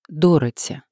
Дороти.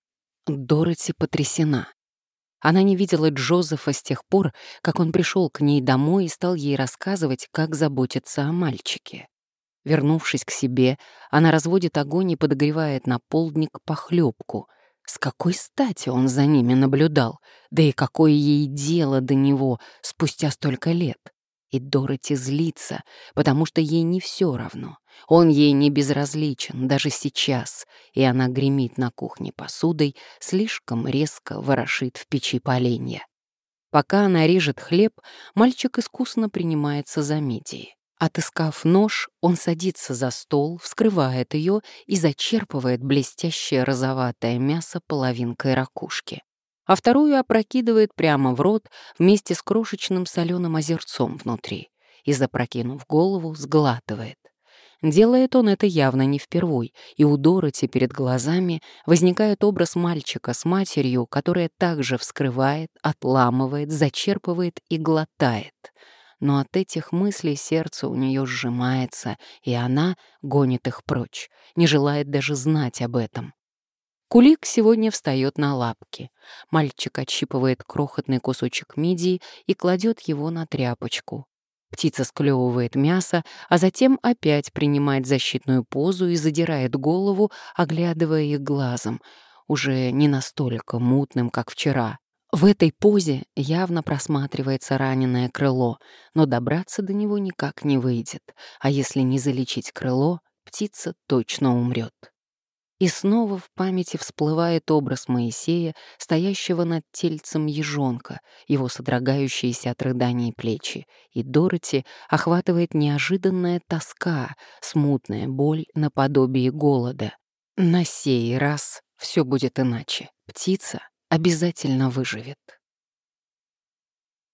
Дороти потрясена. Она не видела Джозефа с тех пор, как он пришел к ней домой и стал ей рассказывать, как заботиться о мальчике. Вернувшись к себе, она разводит огонь и подогревает на полдник похлебку. С какой стати он за ними наблюдал? Да и какое ей дело до него спустя столько лет? И Дороти злится, потому что ей не все равно. Он ей не безразличен, даже сейчас, и она гремит на кухне посудой, слишком резко ворошит в печи поленья. Пока она режет хлеб, мальчик искусно принимается за мидии. Отыскав нож, он садится за стол, вскрывает ее и зачерпывает блестящее розоватое мясо половинкой ракушки, а вторую опрокидывает прямо в рот вместе с крошечным соленым озерцом внутри и, запрокинув голову, сглатывает. Делает он это явно не впервой, и у Дороти перед глазами возникает образ мальчика с матерью, которая также вскрывает, отламывает, зачерпывает и глотает. Но от этих мыслей сердце у нее сжимается, и она гонит их прочь, не желает даже знать об этом. Кулик сегодня встает на лапки. Мальчик отщипывает крохотный кусочек мидии и кладет его на тряпочку. Птица склевывает мясо, а затем опять принимает защитную позу и задирает голову, оглядывая их глазом, уже не настолько мутным, как вчера. В этой позе явно просматривается раненое крыло, но добраться до него никак не выйдет, а если не залечить крыло, птица точно умрет. И снова в памяти всплывает образ Моисея, стоящего над тельцем ежонка, его содрогающиеся от рыданий плечи, и Дороти охватывает неожиданная тоска, смутная боль наподобие голода. На сей раз все будет иначе. Птица обязательно выживет.